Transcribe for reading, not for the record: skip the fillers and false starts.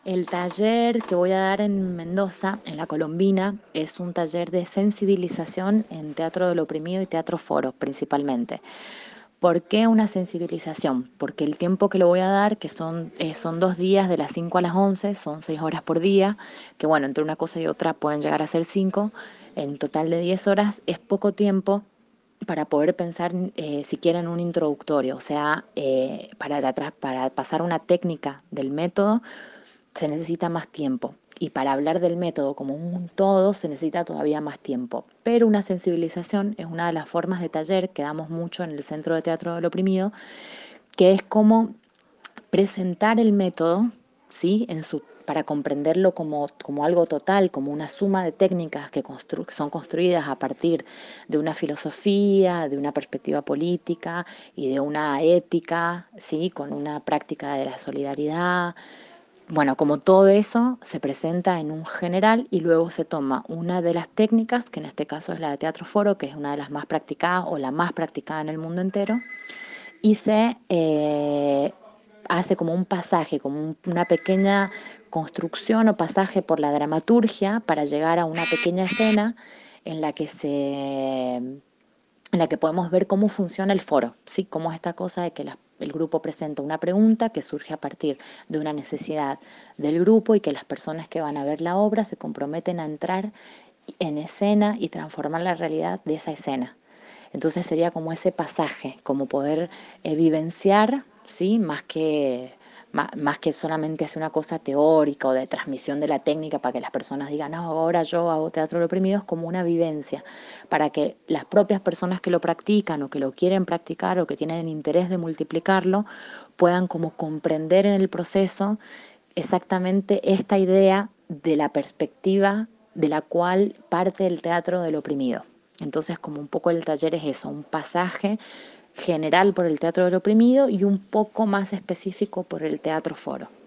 El taller que voy a dar en Mendoza, en La Colombina, es un taller de sensibilización en teatro del oprimido y teatro foro principalmente. ¿Por qué una sensibilización? Porque el tiempo que lo voy a dar, que son 2 días de las 5 a las 11, son 6 horas por día, que bueno, entre una cosa y otra pueden llegar a ser 5, en total de 10 horas, es poco tiempo para poder pensar siquiera en un introductorio, o sea, para pasar una técnica del método se necesita más tiempo. Y para hablar del método como un todo se necesita todavía más tiempo. Pero una sensibilización es una de las formas de taller que damos mucho en el Centro de Teatro del Oprimido, que es como presentar el método, ¿sí? Para comprenderlo como algo total, como una suma de técnicas que son construidas a partir de una filosofía, de una perspectiva política y de una ética, ¿sí? Con una práctica de la solidaridad. Bueno, como todo eso se presenta en un general y luego se toma una de las técnicas, que en este caso es la de teatro foro, que es una de las más practicadas o la más practicada en el mundo entero, y se hace como un pasaje, como una pequeña construcción o pasaje por la dramaturgia para llegar a una pequeña escena en la que en la que podemos ver cómo funciona el foro, ¿sí? Cómo es esta cosa de que el grupo presenta una pregunta que surge a partir de una necesidad del grupo y que las personas que van a ver la obra se comprometen a entrar en escena y transformar la realidad de esa escena. Entonces sería como ese pasaje, como poder vivenciar, ¿sí? Más que solamente hacer una cosa teórica o de transmisión de la técnica para que las personas digan, no, ahora yo hago teatro reprimido, es como una vivencia, para que las propias personas que lo practican o que lo quieren practicar o que tienen interés de multiplicarlo, puedan como comprender en el proceso exactamente esta idea de la perspectiva de la cual parte el teatro del oprimido. Entonces, como un poco el taller es eso, un pasaje general por el teatro del oprimido y un poco más específico por el teatro foro.